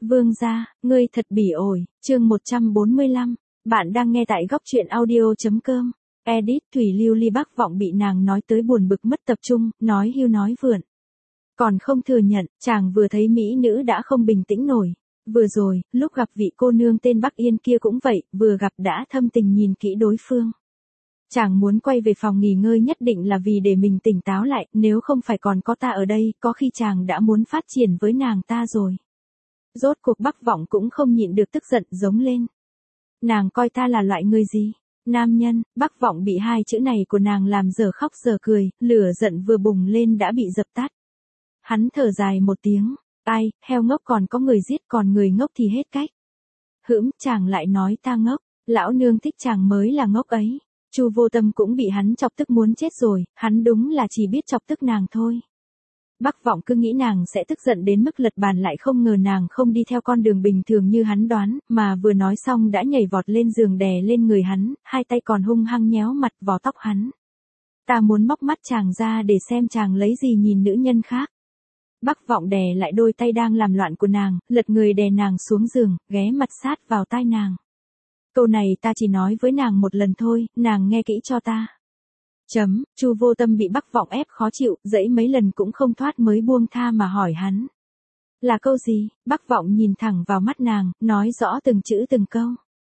Vương gia, ngươi thật bỉ ổi, chương 145. Bạn đang nghe tại góc truyện audio.com. Edit Thủy Lưu Ly Bắc Vọng bị nàng nói tới buồn bực mất tập trung, nói hưu nói vượn. Còn không thừa nhận, chàng vừa thấy mỹ nữ đã không bình tĩnh nổi. Vừa rồi, lúc gặp vị cô nương tên Bắc Yên kia cũng vậy, vừa gặp đã thâm tình nhìn kỹ đối phương. Chàng muốn quay về phòng nghỉ ngơi nhất định là vì để mình tỉnh táo lại, nếu không phải còn có ta ở đây, có khi chàng đã muốn phát triển với nàng ta rồi. Rốt cuộc Bắc Vọng cũng không nhịn được tức giận giống lên. Nàng coi ta là loại người gì? Nam nhân. Bắc Vọng bị hai chữ này của nàng làm giờ khóc giờ cười, lửa giận vừa bùng lên đã bị dập tắt. Hắn thở dài một tiếng, ai, heo ngốc còn có người giết còn người ngốc thì hết cách. Chàng lại nói ta ngốc, lão nương thích chàng mới là ngốc ấy. Chu Vô Tâm cũng bị hắn chọc tức muốn chết rồi, hắn đúng là chỉ biết chọc tức nàng thôi. Bắc Vọng cứ nghĩ nàng sẽ tức giận đến mức lật bàn lại không ngờ nàng không đi theo con đường bình thường như hắn đoán, mà vừa nói xong đã nhảy vọt lên giường đè lên người hắn, hai tay còn hung hăng nhéo mặt vò tóc hắn. Ta muốn móc mắt chàng ra để xem chàng lấy gì nhìn nữ nhân khác. Bắc Vọng đè lại đôi tay đang làm loạn của nàng, lật người đè nàng xuống giường, ghé mặt sát vào tai nàng. Câu này ta chỉ nói với nàng một lần thôi, nàng nghe kỹ cho ta. Chu Vô Tâm bị Bắc Vọng ép khó chịu, dẫy mấy lần cũng không thoát mới buông tha mà hỏi hắn. Là câu gì? Bắc Vọng nhìn thẳng vào mắt nàng, nói rõ từng chữ từng câu.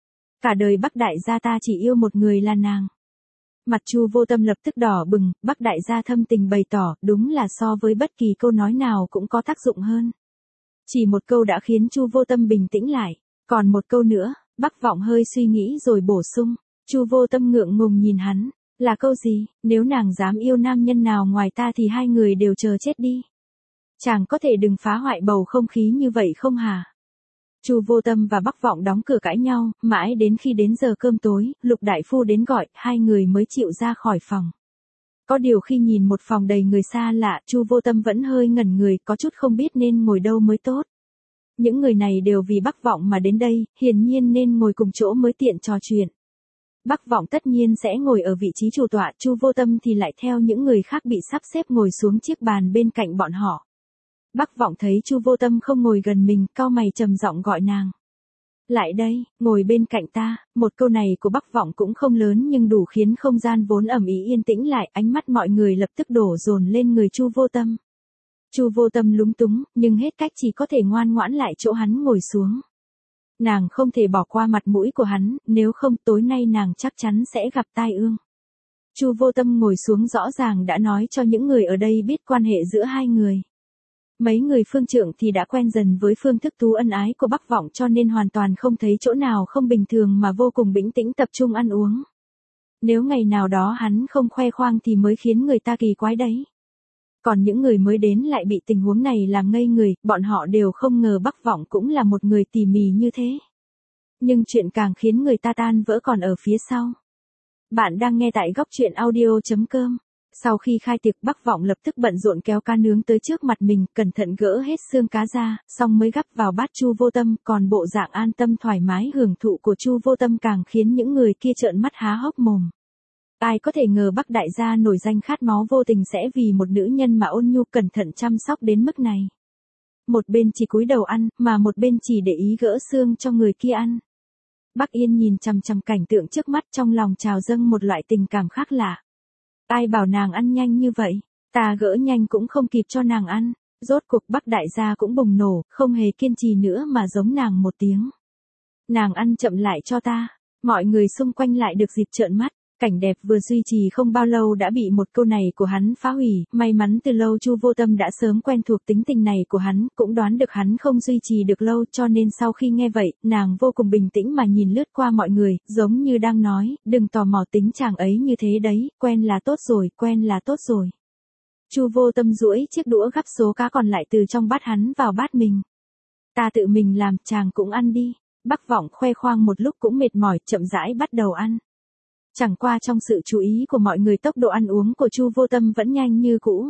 Cả đời Bắc đại gia ta chỉ yêu một người là nàng. Mặt Chu Vô Tâm lập tức đỏ bừng, Bắc đại gia thâm tình bày tỏ, đúng là so với bất kỳ câu nói nào cũng có tác dụng hơn. Chỉ một câu đã khiến Chu Vô Tâm bình tĩnh lại, còn một câu nữa, Bắc Vọng hơi suy nghĩ rồi bổ sung. Chu Vô Tâm ngượng ngùng nhìn hắn. Là câu gì? Nếu nàng dám yêu nam nhân nào ngoài ta thì hai người đều chờ chết đi. Chàng có thể đừng phá hoại bầu không khí như vậy không hả? Chu Vô Tâm và Bắc Vọng đóng cửa cãi nhau, mãi đến khi đến giờ cơm tối, Lục đại phu đến gọi, hai người mới chịu ra khỏi phòng. Có điều khi nhìn một phòng đầy người xa lạ, Chu Vô Tâm vẫn hơi ngẩn người, có chút không biết nên ngồi đâu mới tốt. Những người này đều vì Bắc Vọng mà đến đây, hiển nhiên nên ngồi cùng chỗ mới tiện trò chuyện. Bắc Vọng tất nhiên sẽ ngồi ở vị trí chủ tọa, Chu Vô Tâm thì lại theo những người khác bị sắp xếp ngồi xuống chiếc bàn bên cạnh bọn họ. Bắc Vọng thấy Chu Vô Tâm không ngồi gần mình, cau mày trầm giọng gọi nàng. Lại đây, ngồi bên cạnh ta. Một câu này của Bắc Vọng cũng không lớn nhưng đủ khiến không gian vốn ầm ĩ yên tĩnh lại, ánh mắt mọi người lập tức đổ dồn lên người Chu Vô Tâm. Chu Vô Tâm lúng túng, nhưng hết cách chỉ có thể ngoan ngoãn lại chỗ hắn ngồi xuống. Nàng không thể bỏ qua mặt mũi của hắn, nếu không tối nay nàng chắc chắn sẽ gặp tai ương. Chu Vô Tâm ngồi xuống rõ ràng đã nói cho những người ở đây biết quan hệ giữa hai người. Mấy người phương trượng thì đã quen dần với phương thức thú ân ái của Bắc Vọng cho nên hoàn toàn không thấy chỗ nào không bình thường mà vô cùng bình tĩnh tập trung ăn uống. Nếu ngày nào đó hắn không khoe khoang thì mới khiến người ta kỳ quái đấy. Còn những người mới đến lại bị tình huống này làm ngây người, bọn họ đều không ngờ Bắc Vọng cũng là một người tỉ mỉ như thế. Nhưng chuyện càng khiến người ta tan vỡ còn ở phía sau. Bạn đang nghe tại góc truyện audio.com. Sau khi khai tiệc Bắc Vọng lập tức bận rộn kéo cá nướng tới trước mặt mình, cẩn thận gỡ hết xương cá ra, xong mới gắp vào bát Chu Vô Tâm, còn bộ dạng an tâm thoải mái hưởng thụ của Chu Vô Tâm càng khiến những người kia trợn mắt há hốc mồm. Ai có thể ngờ Bắc đại gia nổi danh khát máu vô tình sẽ vì một nữ nhân mà ôn nhu cẩn thận chăm sóc đến mức này. Một bên chỉ cúi đầu ăn, mà một bên chỉ để ý gỡ xương cho người kia ăn. Bắc Yên nhìn chằm chằm cảnh tượng trước mắt trong lòng trào dâng một loại tình cảm khác lạ. Ai bảo nàng ăn nhanh như vậy, ta gỡ nhanh cũng không kịp cho nàng ăn. Rốt cuộc Bắc đại gia cũng bùng nổ, không hề kiên trì nữa mà giống nàng một tiếng. Nàng ăn chậm lại cho ta. Mọi người xung quanh lại được dịp trợn mắt. Cảnh đẹp vừa duy trì không bao lâu đã bị một câu này của hắn phá hủy, may mắn từ lâu Chu Vô Tâm đã sớm quen thuộc tính tình này của hắn, cũng đoán được hắn không duy trì được lâu cho nên sau khi nghe vậy, nàng vô cùng bình tĩnh mà nhìn lướt qua mọi người, giống như đang nói, đừng tò mò tính chàng ấy như thế đấy, quen là tốt rồi, quen là tốt rồi. Chu Vô Tâm duỗi chiếc đũa gắp số cá còn lại từ trong bát hắn vào bát mình. Ta tự mình làm, chàng cũng ăn đi. Bắc Vọng khoe khoang một lúc cũng mệt mỏi, chậm rãi bắt đầu ăn. Chẳng qua trong sự chú ý của mọi người tốc độ ăn uống của Chu Vô Tâm vẫn nhanh như cũ.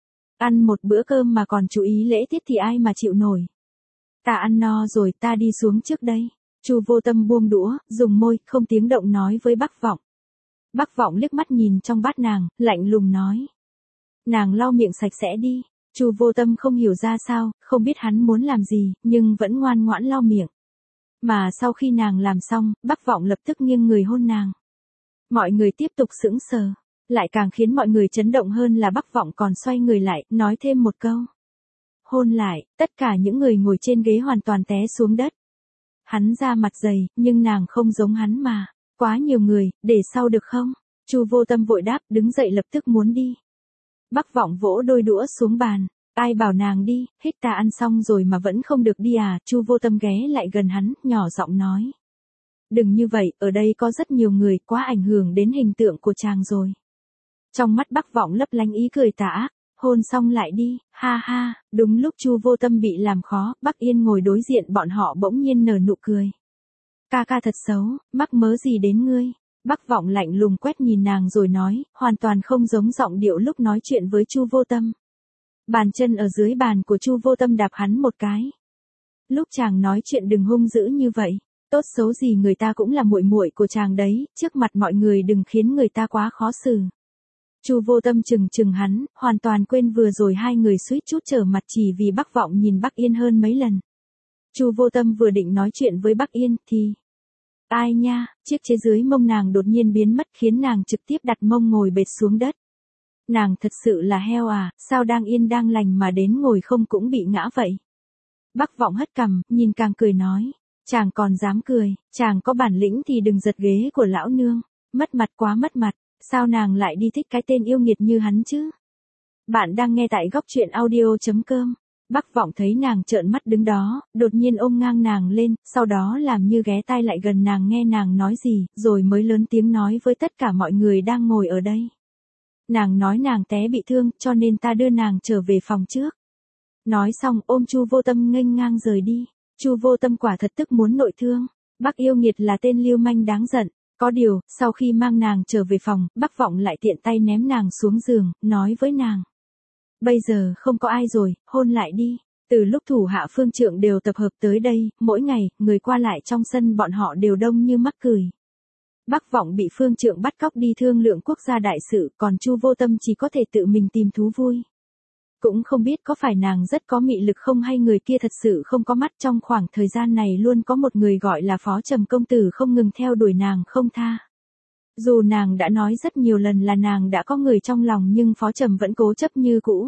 Ăn một bữa cơm mà còn chú ý lễ tiết thì ai mà chịu nổi. Ta ăn no rồi, ta đi xuống trước đây. Chu Vô Tâm buông đũa, dùng môi, không tiếng động nói với Bắc Vọng. Bắc Vọng liếc mắt nhìn trong bát nàng, lạnh lùng nói. Nàng lau miệng sạch sẽ đi. Chu Vô Tâm không hiểu ra sao, không biết hắn muốn làm gì, nhưng vẫn ngoan ngoãn lau miệng. Mà sau khi nàng làm xong, Bắc Vọng lập tức nghiêng người hôn nàng. Mọi người tiếp tục sững sờ, lại càng khiến mọi người chấn động hơn là Bắc Vọng còn xoay người lại, nói thêm một câu. Hôn lại, tất cả những người ngồi trên ghế hoàn toàn té xuống đất. Hắn ra mặt dày, nhưng nàng không giống hắn mà. Quá nhiều người, để sau được không? Chu Vô Tâm vội đáp, đứng dậy lập tức muốn đi. Bắc Vọng vỗ đôi đũa xuống bàn. Ai bảo nàng đi, hít ta ăn xong rồi mà vẫn không được đi à? Chu Vô Tâm ghé lại gần hắn, nhỏ giọng nói. Đừng như vậy, ở đây có rất nhiều người, quá ảnh hưởng đến hình tượng của chàng rồi. Trong mắt Bắc Vọng lấp lánh ý cười tà, hôn xong lại đi, ha ha. Đúng lúc Chu Vô Tâm bị làm khó, Bắc Yên ngồi đối diện bọn họ bỗng nhiên nở nụ cười. Ca ca thật xấu, mắc mớ gì đến ngươi? Bắc Vọng lạnh lùng quét nhìn nàng rồi nói, hoàn toàn không giống giọng điệu lúc nói chuyện với Chu Vô Tâm. Bàn chân ở dưới bàn của Chu Vô Tâm đạp hắn một cái. Lúc chàng nói chuyện đừng hung dữ như vậy, tốt xấu gì người ta cũng là muội muội của chàng đấy, trước mặt mọi người đừng khiến người ta quá khó xử. Chu Vô Tâm chừng hắn, hoàn toàn quên vừa rồi hai người suýt chút trở mặt chỉ vì Bắc Vọng nhìn Bắc Yên hơn mấy lần. Chu Vô Tâm vừa định nói chuyện với Bắc Yên thì... Ai nha, chiếc chế dưới mông nàng đột nhiên biến mất khiến nàng trực tiếp đặt mông ngồi bệt xuống đất. Nàng thật sự là heo à, sao đang yên đang lành mà đến ngồi không cũng bị ngã vậy. Bắc Vọng hất cằm, nhìn càng cười nói. Chàng còn dám cười, chàng có bản lĩnh thì đừng giật ghế của lão nương. Mất mặt quá mất mặt, sao nàng lại đi thích cái tên yêu nghiệt như hắn chứ? Bạn đang nghe tại góc truyện audio.com. Bắc Vọng thấy nàng trợn mắt đứng đó, đột nhiên ôm ngang nàng lên, sau đó làm như ghé tai lại gần nàng nghe nàng nói gì, rồi mới lớn tiếng nói với tất cả mọi người đang ngồi ở đây. Nàng nói nàng té bị thương, cho nên ta đưa nàng trở về phòng trước. Nói xong ôm Chu Vô Tâm nghênh ngang rời đi. Chu Vô Tâm quả thật tức muốn nội thương. Bắc yêu nghiệt là tên lưu manh đáng giận. Có điều, sau khi mang nàng trở về phòng, Bắc Vọng lại tiện tay ném nàng xuống giường, nói với nàng. Bây giờ không có ai rồi, hôn lại đi. Từ lúc thủ hạ phương trượng đều tập hợp tới đây, mỗi ngày, người qua lại trong sân bọn họ đều đông như mắc cười. Bắc Vọng bị phương trượng bắt cóc đi thương lượng quốc gia đại sự, còn Chu Vô Tâm chỉ có thể tự mình tìm thú vui. Cũng không biết có phải nàng rất có mị lực không hay người kia thật sự không có mắt. Trong khoảng thời gian này luôn có một người gọi là Phó Trầm công tử không ngừng theo đuổi nàng không tha. Dù nàng đã nói rất nhiều lần là nàng đã có người trong lòng nhưng Phó Trầm vẫn cố chấp như cũ.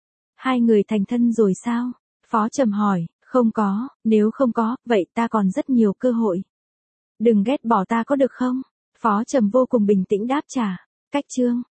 Hai người thành thân rồi sao? Phó Trầm hỏi, không có, nếu không có, vậy ta còn rất nhiều cơ hội. Đừng ghét bỏ ta có được không? Phó Trầm vô cùng bình tĩnh đáp trả. Cách chương